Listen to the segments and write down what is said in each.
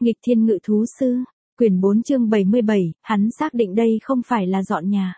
Nghịch thiên ngự thú sư, quyển 4 chương 77, hắn xác định đây không phải là dọn nhà.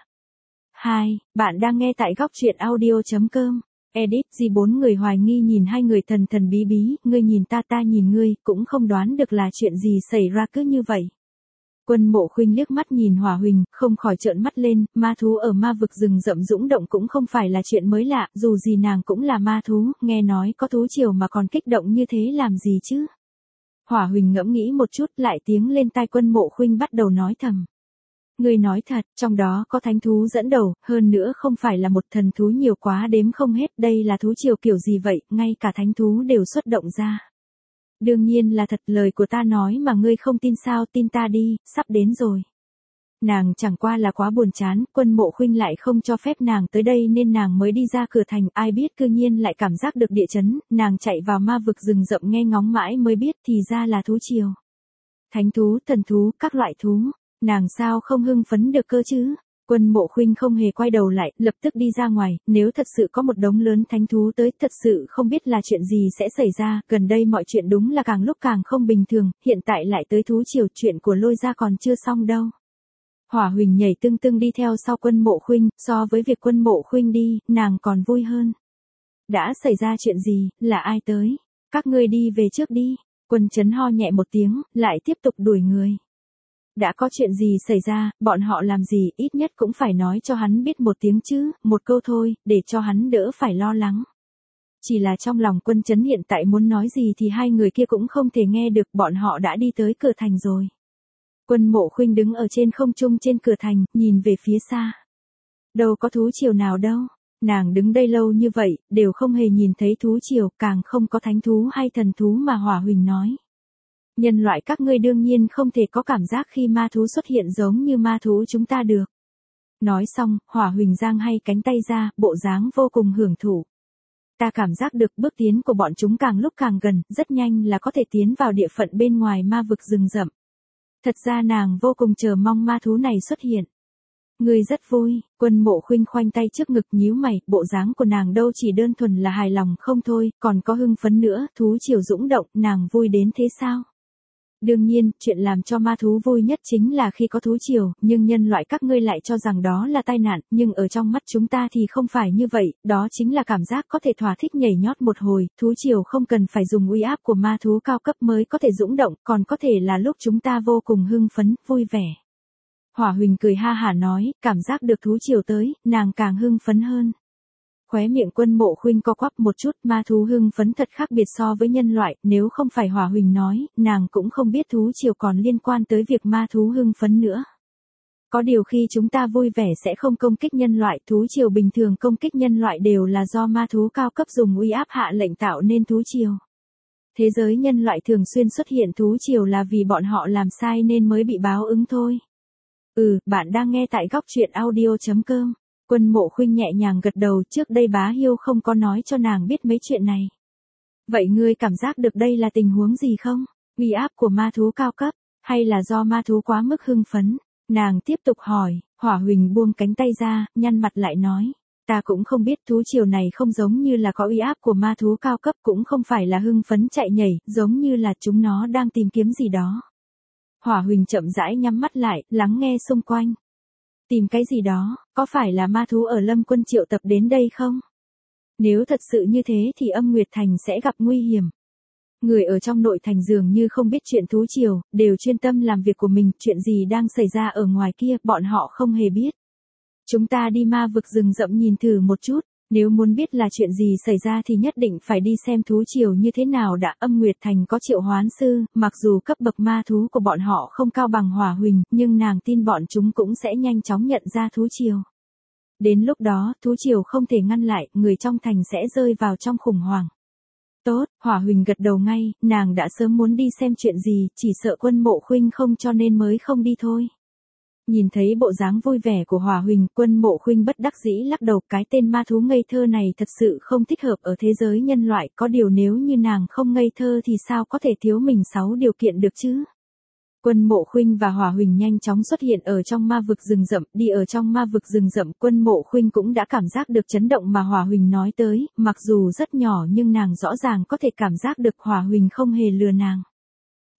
2. Bạn đang nghe tại góc truyện audio.com. Edit, G4 người hoài nghi nhìn hai người thần thần bí bí, ngươi nhìn ta nhìn ngươi, cũng không đoán được là chuyện gì xảy ra cứ như vậy. Quân Mộ Khuynh liếc mắt nhìn Hỏa Huỳnh, không khỏi trợn mắt lên, ma thú ở ma vực rừng rậm dũng động cũng không phải là chuyện mới lạ, dù gì nàng cũng là ma thú, nghe nói có thú triều mà còn kích động như thế làm gì chứ. Hỏa Huỳnh ngẫm nghĩ một chút lại tiếng lên tai Quân Mộ Khuynh bắt đầu nói thầm. Ngươi nói thật, trong đó có thánh thú dẫn đầu, hơn nữa không phải là một thần thú nhiều quá đếm không hết, đây là thú triều kiểu gì vậy, ngay cả thánh thú đều xuất động ra. Đương nhiên là thật, lời của ta nói mà ngươi không tin sao, tin ta đi, sắp đến rồi. Nàng chẳng qua là quá buồn chán, Quân Mộ Khuynh lại không cho phép nàng tới đây nên nàng mới đi ra cửa thành, ai biết cư nhiên lại cảm giác được địa chấn, nàng chạy vào ma vực rừng rậm nghe ngóng mãi mới biết thì ra là thú triều. Thánh thú, thần thú, các loại thú, nàng sao không hưng phấn được cơ chứ? Quân Mộ Khuynh không hề quay đầu lại, lập tức đi ra ngoài, nếu thật sự có một đống lớn thánh thú tới, thật sự không biết là chuyện gì sẽ xảy ra, gần đây mọi chuyện đúng là càng lúc càng không bình thường, hiện tại lại tới thú triều, chuyện của Lôi gia còn chưa xong đâu. Hỏa Huỳnh nhảy tưng tưng đi theo sau Quân Mộ Khuynh, so với việc Quân Mộ Khuynh đi, nàng còn vui hơn. Đã xảy ra chuyện gì, là ai tới? Các ngươi đi về trước đi. Quân Chấn ho nhẹ một tiếng, lại tiếp tục đuổi người. Đã có chuyện gì xảy ra, bọn họ làm gì, ít nhất cũng phải nói cho hắn biết một tiếng chứ, một câu thôi, để cho hắn đỡ phải lo lắng. Chỉ là trong lòng Quân Chấn hiện tại muốn nói gì thì hai người kia cũng không thể nghe được, bọn họ đã đi tới cửa thành rồi. Quân Mộ Khuynh đứng ở trên không trung trên cửa thành, nhìn về phía xa. Đâu có thú triều nào đâu, nàng đứng đây lâu như vậy, đều không hề nhìn thấy thú triều, càng không có thánh thú hay thần thú mà Hỏa Huỳnh nói. Nhân loại các ngươi đương nhiên không thể có cảm giác khi ma thú xuất hiện giống như ma thú chúng ta được. Nói xong, Hỏa Huỳnh giang hay cánh tay ra, bộ dáng vô cùng hưởng thụ. Ta cảm giác được bước tiến của bọn chúng càng lúc càng gần, rất nhanh là có thể tiến vào địa phận bên ngoài ma vực rừng rậm. Thật ra nàng vô cùng chờ mong ma thú này xuất hiện. Ngươi rất vui, Quân Mộ Khuynh khoanh tay trước ngực nhíu mày, bộ dáng của nàng đâu chỉ đơn thuần là hài lòng không thôi, còn có hưng phấn nữa, thú triều dũng động, nàng vui đến thế sao? Đương nhiên, chuyện làm cho ma thú vui nhất chính là khi có thú triều, nhưng nhân loại các ngươi lại cho rằng đó là tai nạn, nhưng ở trong mắt chúng ta thì không phải như vậy, đó chính là cảm giác có thể thỏa thích nhảy nhót một hồi, thú triều không cần phải dùng uy áp của ma thú cao cấp mới có thể dũng động, còn có thể là lúc chúng ta vô cùng hưng phấn, vui vẻ. Hỏa Huỳnh cười ha hả nói, cảm giác được thú triều tới, nàng càng hưng phấn hơn. Khóe miệng Quân Mộ Khuynh co quắp một chút, ma thú hưng phấn thật khác biệt so với nhân loại, nếu không phải Hỏa Huỳnh nói, nàng cũng không biết thú triều còn liên quan tới việc ma thú hưng phấn nữa. Có điều khi chúng ta vui vẻ sẽ không công kích nhân loại, thú triều bình thường công kích nhân loại đều là do ma thú cao cấp dùng uy áp hạ lệnh tạo nên thú triều. Thế giới nhân loại thường xuyên xuất hiện thú triều là vì bọn họ làm sai nên mới bị báo ứng thôi. Bạn đang nghe tại góc truyện audio.com. Quân Mộ Khuynh nhẹ nhàng gật đầu, trước đây Bá Hiêu không có nói cho nàng biết mấy chuyện này. Vậy ngươi cảm giác được đây là tình huống gì không? Uy áp của ma thú cao cấp, hay là do ma thú quá mức hưng phấn? Nàng tiếp tục hỏi, Hỏa Huỳnh buông cánh tay ra, nhăn mặt lại nói. Ta cũng không biết, thú triều này không giống như là có uy áp của ma thú cao cấp, cũng không phải là hưng phấn chạy nhảy, giống như là chúng nó đang tìm kiếm gì đó. Hỏa Huỳnh chậm rãi nhắm mắt lại, lắng nghe xung quanh. Tìm cái gì đó, có phải là ma thú ở Lâm Quân triệu tập đến đây không? Nếu thật sự như thế thì Âm Nguyệt Thành sẽ gặp nguy hiểm. Người ở trong nội thành dường như không biết chuyện thú triều, đều chuyên tâm làm việc của mình, chuyện gì đang xảy ra ở ngoài kia, bọn họ không hề biết. Chúng ta đi ma vực rừng rậm nhìn thử một chút, nếu muốn biết là chuyện gì xảy ra thì nhất định phải đi xem thú triều như thế nào đã. Âm Nguyệt Thành có Triệu Hoán Sư, mặc dù cấp bậc ma thú của bọn họ không cao bằng Hỏa Huỳnh, nhưng nàng tin bọn chúng cũng sẽ nhanh chóng nhận ra thú triều. Đến lúc đó, thú triều không thể ngăn lại, người trong thành sẽ rơi vào trong khủng hoảng. Tốt, Hỏa Huỳnh gật đầu ngay, nàng đã sớm muốn đi xem chuyện gì, chỉ sợ Quân Mộ Khuynh không cho nên mới không đi thôi. Nhìn thấy bộ dáng vui vẻ của Hỏa Huỳnh, Quân Mộ Khuynh bất đắc dĩ lắc đầu, cái tên ma thú ngây thơ này thật sự không thích hợp ở thế giới nhân loại, có điều nếu như nàng không ngây thơ thì sao có thể thiếu mình 6 điều kiện được chứ? Quân Mộ Khuynh và Hỏa Huỳnh nhanh chóng xuất hiện ở trong ma vực rừng rậm, đi ở trong ma vực rừng rậm, Quân Mộ Khuynh cũng đã cảm giác được chấn động mà Hỏa Huỳnh nói tới, mặc dù rất nhỏ nhưng nàng rõ ràng có thể cảm giác được Hỏa Huỳnh không hề lừa nàng.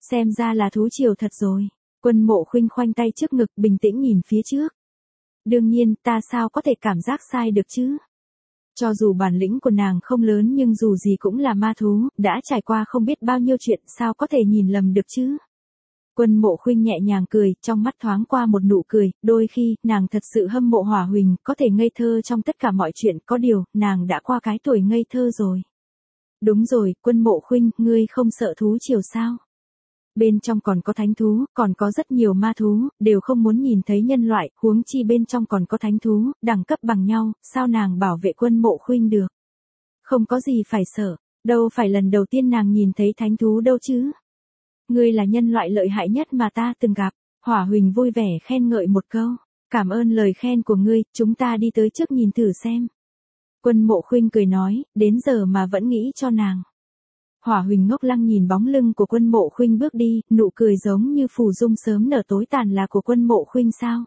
Xem ra là thú triều thật rồi. Quân Mộ Khuynh khoanh tay trước ngực bình tĩnh nhìn phía trước. Đương nhiên, ta sao có thể cảm giác sai được chứ? Cho dù bản lĩnh của nàng không lớn nhưng dù gì cũng là ma thú, đã trải qua không biết bao nhiêu chuyện sao có thể nhìn lầm được chứ? Quân Mộ Khuynh nhẹ nhàng cười, trong mắt thoáng qua một nụ cười, đôi khi, nàng thật sự hâm mộ Hỏa Huỳnh, có thể ngây thơ trong tất cả mọi chuyện, có điều, nàng đã qua cái tuổi ngây thơ rồi. Đúng rồi, Quân Mộ Khuynh, ngươi không sợ thú triều sao? Bên trong còn có thánh thú, còn có rất nhiều ma thú, đều không muốn nhìn thấy nhân loại, huống chi bên trong còn có thánh thú, đẳng cấp bằng nhau, sao nàng bảo vệ Quân Mộ Khuynh được? Không có gì phải sợ, đâu phải lần đầu tiên nàng nhìn thấy thánh thú đâu chứ. Ngươi là nhân loại lợi hại nhất mà ta từng gặp. Hỏa Huỳnh vui vẻ khen ngợi một câu. Cảm ơn lời khen của ngươi, chúng ta đi tới trước nhìn thử xem. Quân Mộ Khuynh cười nói, đến giờ mà vẫn nghĩ cho nàng. Hỏa Huỳnh ngốc lăng nhìn bóng lưng của Quân Mộ Khuynh bước đi, nụ cười giống như phù dung sớm nở tối tàn là của Quân Mộ Khuynh sao?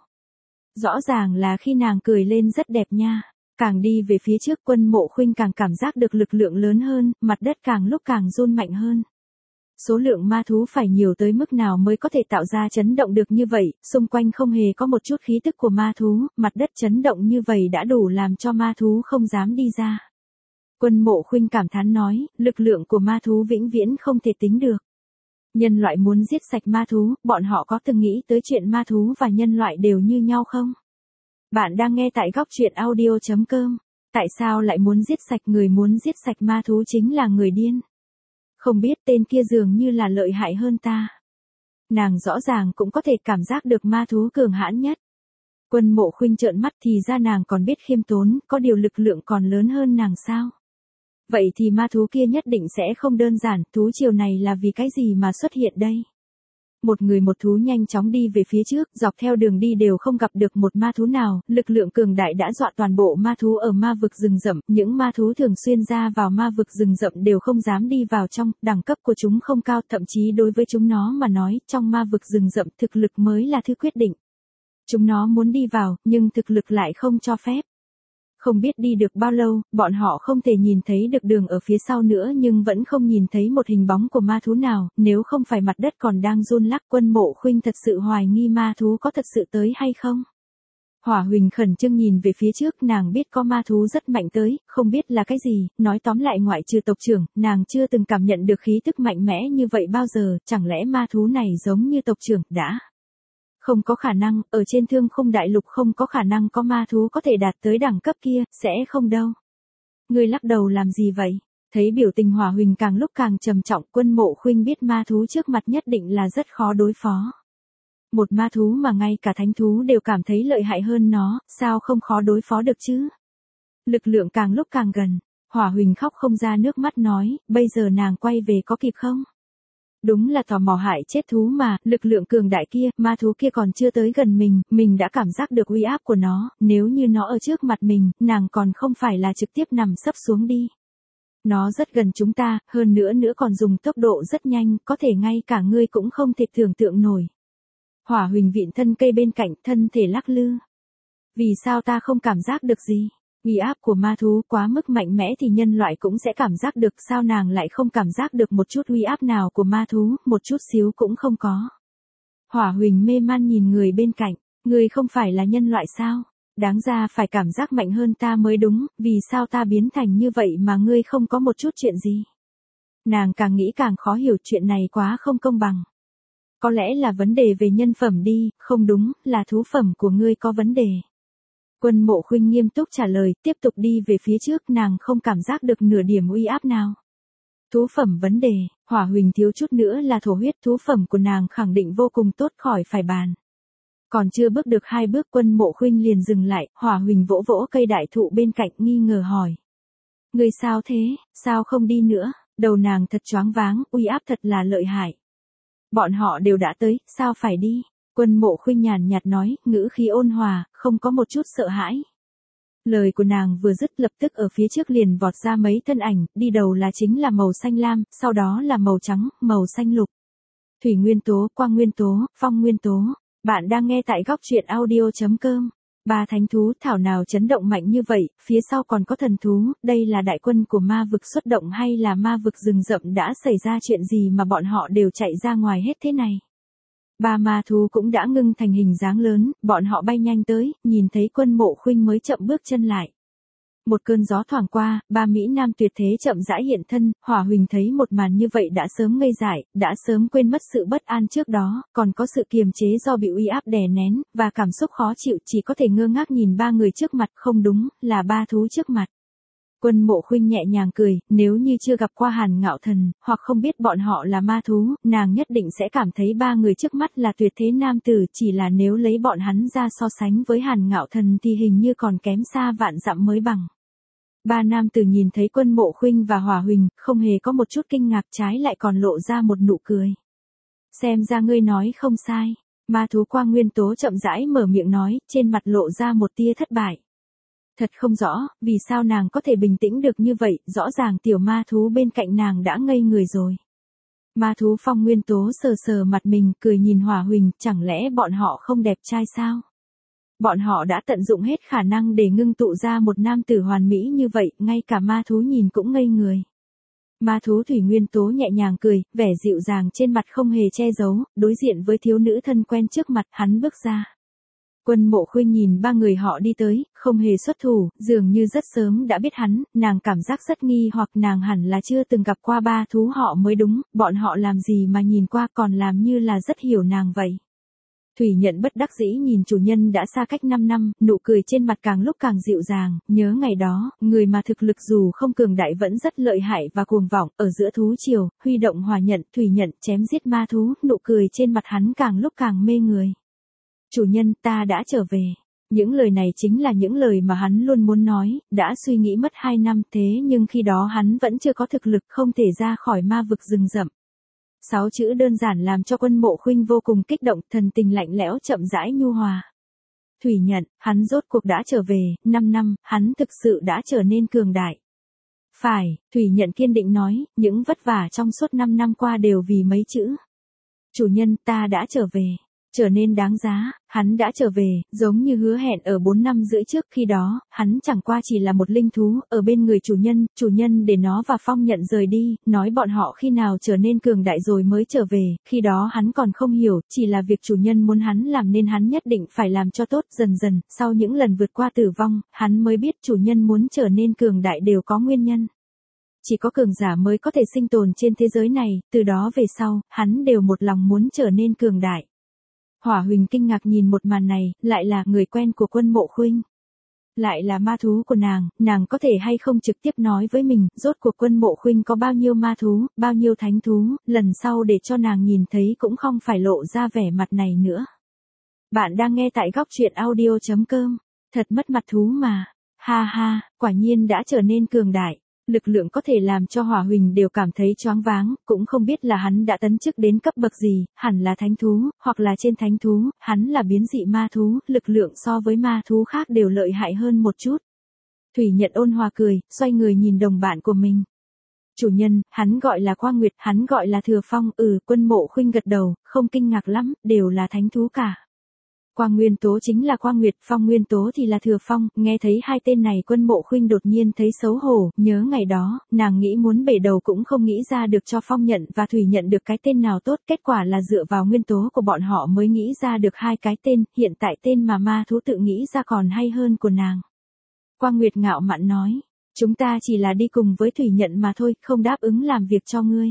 Rõ ràng là khi nàng cười lên rất đẹp nha. Càng đi về phía trước Quân Mộ Khuynh càng cảm giác được lực lượng lớn hơn, mặt đất càng lúc càng run mạnh hơn. Số lượng ma thú phải nhiều tới mức nào mới có thể tạo ra chấn động được như vậy, xung quanh không hề có một chút khí tức của ma thú, mặt đất chấn động như vậy đã đủ làm cho ma thú không dám đi ra. Quân Mộ Khuynh cảm thán nói, lực lượng của ma thú vĩnh viễn không thể tính được. Nhân loại muốn giết sạch ma thú, bọn họ có từng nghĩ tới chuyện ma thú và nhân loại đều như nhau không? Bạn đang nghe tại góc truyện audio.com. Tại sao lại muốn giết sạch người muốn giết sạch ma thú chính là người điên? Không biết tên kia dường như là lợi hại hơn ta. Nàng rõ ràng cũng có thể cảm giác được ma thú cường hãn nhất. Quân Mộ Khuynh trợn mắt thì ra nàng còn biết khiêm tốn, có điều lực lượng còn lớn hơn nàng sao? Vậy thì ma thú kia nhất định sẽ không đơn giản, thú triều này là vì cái gì mà xuất hiện đây? Một người một thú nhanh chóng đi về phía trước, dọc theo đường đi đều không gặp được một ma thú nào, lực lượng cường đại đã dọa toàn bộ ma thú ở ma vực rừng rậm, những ma thú thường xuyên ra vào ma vực rừng rậm đều không dám đi vào trong, đẳng cấp của chúng không cao, thậm chí đối với chúng nó mà nói, trong ma vực rừng rậm thực lực mới là thứ quyết định. Chúng nó muốn đi vào, nhưng thực lực lại không cho phép. Không biết đi được bao lâu, bọn họ không thể nhìn thấy được đường ở phía sau nữa nhưng vẫn không nhìn thấy một hình bóng của ma thú nào, nếu không phải mặt đất còn đang run lắc. Quân Mộ Khuynh thật sự hoài nghi ma thú có thật sự tới hay không. Hỏa Huỳnh khẩn trương nhìn về phía trước, nàng biết có ma thú rất mạnh tới, không biết là cái gì, nói tóm lại ngoại trừ tộc trưởng, nàng chưa từng cảm nhận được khí tức mạnh mẽ như vậy bao giờ, chẳng lẽ ma thú này giống như tộc trưởng đã. Không có khả năng, ở trên Thương Khung Đại Lục không có khả năng có ma thú có thể đạt tới đẳng cấp kia, sẽ không đâu. Ngươi lắc đầu làm gì vậy? Thấy biểu tình Hỏa Huỳnh càng lúc càng trầm trọng, Quân Mộ Khuynh biết ma thú trước mặt nhất định là rất khó đối phó. Một ma thú mà ngay cả thánh thú đều cảm thấy lợi hại hơn nó, sao không khó đối phó được chứ? Lực lượng càng lúc càng gần, Hỏa Huỳnh khóc không ra nước mắt nói, bây giờ nàng quay về có kịp không? Đúng là tò mò hại chết thú mà, lực lượng cường đại kia, ma thú kia còn chưa tới gần mình đã cảm giác được uy áp của nó, nếu như nó ở trước mặt mình, nàng còn không phải là trực tiếp nằm sấp xuống đi. Nó rất gần chúng ta, hơn nữa còn dùng tốc độ rất nhanh, có thể ngay cả ngươi cũng không thể tưởng tượng nổi. Hỏa Huỳnh vịn thân cây bên cạnh, thân thể lắc lư. Vì sao ta không cảm giác được gì? Uy áp của ma thú quá mức mạnh mẽ thì nhân loại cũng sẽ cảm giác được, sao nàng lại không cảm giác được một chút uy áp nào của ma thú, một chút xíu cũng không có. Hỏa Huỳnh mê man nhìn người bên cạnh, ngươi không phải là nhân loại sao? Đáng ra phải cảm giác mạnh hơn ta mới đúng, vì sao ta biến thành như vậy mà ngươi không có một chút chuyện gì? Nàng càng nghĩ càng khó hiểu, chuyện này quá không công bằng. Có lẽ là vấn đề về nhân phẩm đi, không đúng, là thú phẩm của ngươi có vấn đề. Quân Mộ Khuynh nghiêm túc trả lời, tiếp tục đi về phía trước, nàng không cảm giác được nửa điểm uy áp nào. Thú phẩm vấn đề, Hỏa Huỳnh thiếu chút nữa là thổ huyết, thú phẩm của nàng khẳng định vô cùng tốt khỏi phải bàn. Còn chưa bước được 2 bước Quân Mộ Khuynh liền dừng lại, Hỏa Huỳnh vỗ vỗ cây đại thụ bên cạnh nghi ngờ hỏi. Người sao thế, sao không đi nữa, đầu nàng thật choáng váng, uy áp thật là lợi hại. Bọn họ đều đã tới, sao phải đi? Quân Mộ Khuynh nhàn nhạt nói, ngữ khí ôn hòa, không có một chút sợ hãi. Lời của nàng vừa dứt lập tức ở phía trước liền vọt ra mấy thân ảnh, đi đầu là chính là màu xanh lam, sau đó là màu trắng, màu xanh lục. Thủy nguyên tố, quang nguyên tố, phong nguyên tố. Bạn đang nghe tại góc truyện audio.com. Ba thánh thú thảo nào chấn động mạnh như vậy, phía sau còn có thần thú, đây là đại quân của ma vực xuất động hay là ma vực rừng rậm đã xảy ra chuyện gì mà bọn họ đều chạy ra ngoài hết thế này. Ba ma thú cũng đã ngưng thành hình dáng lớn, bọn họ bay nhanh tới, nhìn thấy Quân Mộ Khuynh mới chậm bước chân lại. Một cơn gió thoảng qua, ba mỹ nam tuyệt thế chậm rãi hiện thân, Hỏa Huỳnh thấy một màn như vậy đã sớm ngây dại, đã sớm quên mất sự bất an trước đó, còn có sự kiềm chế do bị uy áp đè nén, và cảm xúc khó chịu chỉ có thể ngơ ngác nhìn ba người trước mặt, không đúng, là ba thú trước mặt. Quân Mộ Khuynh nhẹ nhàng cười, nếu như chưa gặp qua Hàn Ngạo Thần, hoặc không biết bọn họ là ma thú, nàng nhất định sẽ cảm thấy ba người trước mắt là tuyệt thế nam tử, chỉ là nếu lấy bọn hắn ra so sánh với Hàn Ngạo Thần thì hình như còn kém xa vạn dặm mới bằng. Ba nam tử nhìn thấy Quân Mộ Khuynh và Hỏa Huỳnh, không hề có một chút kinh ngạc, trái lại còn lộ ra một nụ cười. Xem ra ngươi nói không sai. Ma thú Quang Nguyên Tố chậm rãi mở miệng nói, trên mặt lộ ra một tia thất bại. Thật không rõ, vì sao nàng có thể bình tĩnh được như vậy, rõ ràng tiểu ma thú bên cạnh nàng đã ngây người rồi. Ma thú Phong Nguyên Tố sờ sờ mặt mình, cười nhìn Hỏa Huỳnh, chẳng lẽ bọn họ không đẹp trai sao? Bọn họ đã tận dụng hết khả năng để ngưng tụ ra một nam tử hoàn mỹ như vậy, ngay cả ma thú nhìn cũng ngây người. Ma thú Thủy Nguyên Tố nhẹ nhàng cười, vẻ dịu dàng trên mặt không hề che giấu, đối diện với thiếu nữ thân quen trước mặt, hắn bước ra. Quân Mộ Khuynh nhìn ba người họ đi tới, không hề xuất thủ, dường như rất sớm đã biết hắn, nàng cảm giác rất nghi hoặc nàng hẳn là chưa từng gặp qua ba thú họ mới đúng, bọn họ làm gì mà nhìn qua còn làm như là rất hiểu nàng vậy. Thủy Nhận bất đắc dĩ nhìn chủ nhân đã xa cách 5 năm, nụ cười trên mặt càng lúc càng dịu dàng, nhớ ngày đó, người mà thực lực dù không cường đại vẫn rất lợi hại và cuồng vọng, ở giữa thú triều, huy động hỏa nhận, Thủy Nhận chém giết ma thú, nụ cười trên mặt hắn càng lúc càng mê người. Chủ nhân, ta đã trở về. Những lời này chính là những lời mà hắn luôn muốn nói, đã suy nghĩ mất 2 năm thế nhưng khi đó hắn vẫn chưa có thực lực không thể ra khỏi ma vực rừng rậm. 6 chữ đơn giản làm cho Quân Mộ Khuynh vô cùng kích động, thần tình lạnh lẽo chậm rãi nhu hòa. Thủy Nhận, hắn rốt cuộc đã trở về, 5 năm, hắn thực sự đã trở nên cường đại. Phải, Thủy Nhận kiên định nói, những vất vả trong suốt 5 năm qua đều vì mấy chữ. Chủ nhân, ta đã trở về. Trở nên đáng giá, hắn đã trở về, giống như hứa hẹn ở 4 năm rưỡi trước, khi đó, hắn chẳng qua chỉ là một linh thú, ở bên người chủ nhân để nó và Phong Nhận rời đi, nói bọn họ khi nào trở nên cường đại rồi mới trở về, khi đó hắn còn không hiểu, chỉ là việc chủ nhân muốn hắn làm nên hắn nhất định phải làm cho tốt, dần dần, sau những lần vượt qua tử vong, hắn mới biết chủ nhân muốn trở nên cường đại đều có nguyên nhân. Chỉ có cường giả mới có thể sinh tồn trên thế giới này, từ đó về sau, hắn đều một lòng muốn trở nên cường đại. Hỏa Huỳnh kinh ngạc nhìn một màn này, lại là người quen của Quân Mộ Khuynh. Lại là ma thú của nàng có thể hay không trực tiếp nói với mình, rốt cuộc Quân Mộ Khuynh có bao nhiêu ma thú, bao nhiêu thánh thú, lần sau để cho nàng nhìn thấy cũng không phải lộ ra vẻ mặt này nữa. Bạn đang nghe tại góc truyện audio.com, thật mất mặt thú mà, ha ha, quả nhiên đã trở nên cường đại. Lực lượng có thể làm cho Hỏa Huỳnh đều cảm thấy choáng váng, cũng không biết là hắn đã tấn chức đến cấp bậc gì, hẳn là thánh thú, hoặc là trên thánh thú, hắn là biến dị ma thú, lực lượng so với ma thú khác đều lợi hại hơn một chút. Thủy Nhận ôn hòa cười, xoay người nhìn đồng bạn của mình. Chủ nhân, hắn gọi là Quang Nguyệt, hắn gọi là Thừa Phong, Quân Mộ Khuynh gật đầu, không kinh ngạc lắm, đều là thánh thú cả. Quang Nguyên Tố chính là Quang Nguyệt, Phong Nguyên Tố thì là Thừa Phong, nghe thấy hai tên này Quân Mộ Khuynh đột nhiên thấy xấu hổ, nhớ ngày đó, nàng nghĩ muốn bể đầu cũng không nghĩ ra được cho Phong Nhận và Thủy Nhận được cái tên nào tốt, kết quả là dựa vào nguyên tố của bọn họ mới nghĩ ra được hai cái tên, hiện tại tên mà ma thú tự nghĩ ra còn hay hơn của nàng. Quang Nguyệt ngạo mạn nói, chúng ta chỉ là đi cùng với Thủy Nhận mà thôi, không đáp ứng làm việc cho ngươi.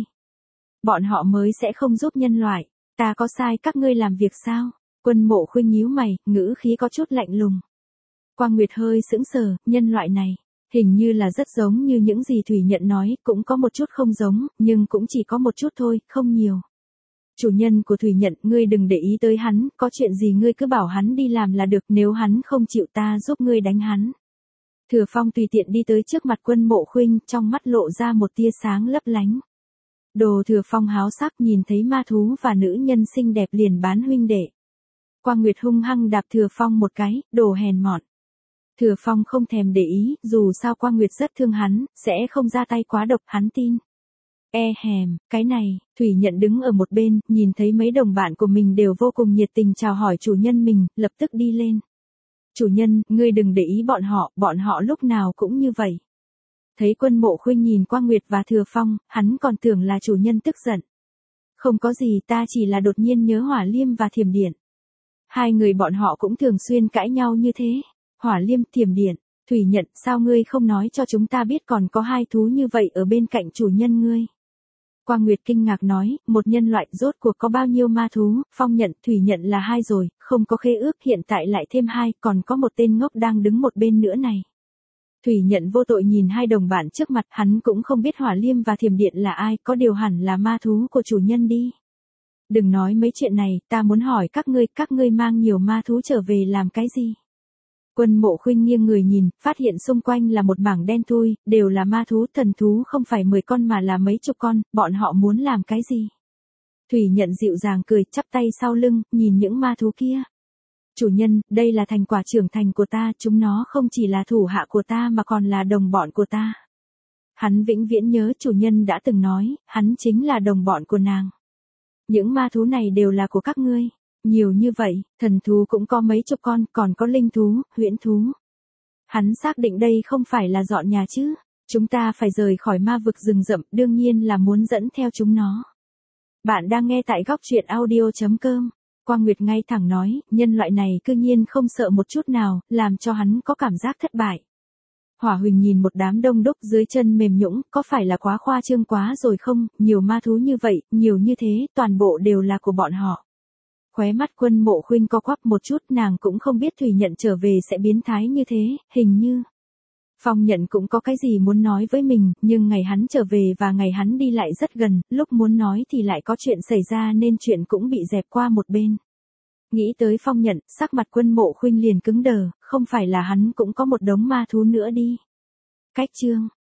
Bọn họ mới sẽ không giúp nhân loại, ta có sai các ngươi làm việc sao? Quân Mộ Khuynh nhíu mày, ngữ khí có chút lạnh lùng. Quang Nguyệt hơi sững sờ, nhân loại này, hình như là rất giống như những gì Thủy Nhận nói, cũng có một chút không giống, nhưng cũng chỉ có một chút thôi, không nhiều. Chủ nhân của Thủy Nhận, ngươi đừng để ý tới hắn, có chuyện gì ngươi cứ bảo hắn đi làm là được, nếu hắn không chịu ta giúp ngươi đánh hắn. Thừa Phong tùy tiện đi tới trước mặt Quân Mộ Khuynh, trong mắt lộ ra một tia sáng lấp lánh. Đồ Thừa Phong háo sắc nhìn thấy ma thú và nữ nhân xinh đẹp liền bán huynh đệ. Quang Nguyệt hung hăng đạp Thừa Phong một cái, đồ hèn mọn. Thừa Phong không thèm để ý, dù sao Quang Nguyệt rất thương hắn, sẽ không ra tay quá độc, hắn tin. Cái này, Thủy Nhận đứng ở một bên, nhìn thấy mấy đồng bạn của mình đều vô cùng nhiệt tình chào hỏi chủ nhân mình, lập tức đi lên. Chủ nhân, ngươi đừng để ý bọn họ lúc nào cũng như vậy. Thấy Quân Mộ Khuynh nhìn qua Nguyệt và Thừa Phong, hắn còn tưởng là chủ nhân tức giận. Không có gì, ta chỉ là đột nhiên nhớ Hỏa Liêm và Thiểm Điện. Hai người bọn họ cũng thường xuyên cãi nhau như thế. Hỏa Liêm, Thiểm Điện, Thủy Nhận, sao ngươi không nói cho chúng ta biết còn có hai thú như vậy ở bên cạnh chủ nhân ngươi? Quang Nguyệt kinh ngạc nói, một nhân loại rốt cuộc có bao nhiêu ma thú, Phong Nhận, Thủy Nhận là hai rồi, không có khế ước hiện tại lại thêm hai, còn có một tên ngốc đang đứng một bên nữa này. Thủy Nhận vô tội nhìn hai đồng bạn trước mặt, hắn cũng không biết Hỏa Liêm và Thiểm Điện là ai, có điều hẳn là ma thú của chủ nhân đi. Đừng nói mấy chuyện này, ta muốn hỏi các ngươi mang nhiều ma thú trở về làm cái gì? Quân Mộ Khuynh nghiêng người nhìn, phát hiện xung quanh là một mảng đen thui, đều là ma thú, thần thú không phải 10 con mà là mấy chục con, bọn họ muốn làm cái gì? Thủy Nhận dịu dàng cười, chắp tay sau lưng, nhìn những ma thú kia. Chủ nhân, đây là thành quả trưởng thành của ta, chúng nó không chỉ là thủ hạ của ta mà còn là đồng bọn của ta. Hắn vĩnh viễn nhớ chủ nhân đã từng nói, hắn chính là đồng bọn của nàng. Những ma thú này đều là của các ngươi. Nhiều như vậy, thần thú cũng có mấy chục con, còn có linh thú, huyễn thú. Hắn xác định đây không phải là dọn nhà chứ. Chúng ta phải rời khỏi ma vực rừng rậm, đương nhiên là muốn dẫn theo chúng nó. Bạn đang nghe tại góc truyện audio.com. Quang Nguyệt ngay thẳng nói, nhân loại này cư nhiên không sợ một chút nào, làm cho hắn có cảm giác thất bại. Hỏa Huỳnh nhìn một đám đông đúc dưới chân mềm nhũn, có phải là quá khoa trương quá rồi không, nhiều ma thú như vậy, nhiều như thế, toàn bộ đều là của bọn họ. Khóe mắt Quân Mộ Khuynh co quắp một chút, nàng cũng không biết Thủy Nhận trở về sẽ biến thái như thế, hình như. Phong Nhận cũng có cái gì muốn nói với mình, nhưng ngày hắn trở về và ngày hắn đi lại rất gần, lúc muốn nói thì lại có chuyện xảy ra nên chuyện cũng bị dẹp qua một bên. Nghĩ tới Phong Nhận, sắc mặt Quân Mộ Khuynh liền cứng đờ, không phải là hắn cũng có một đống ma thú nữa đi. Cách chương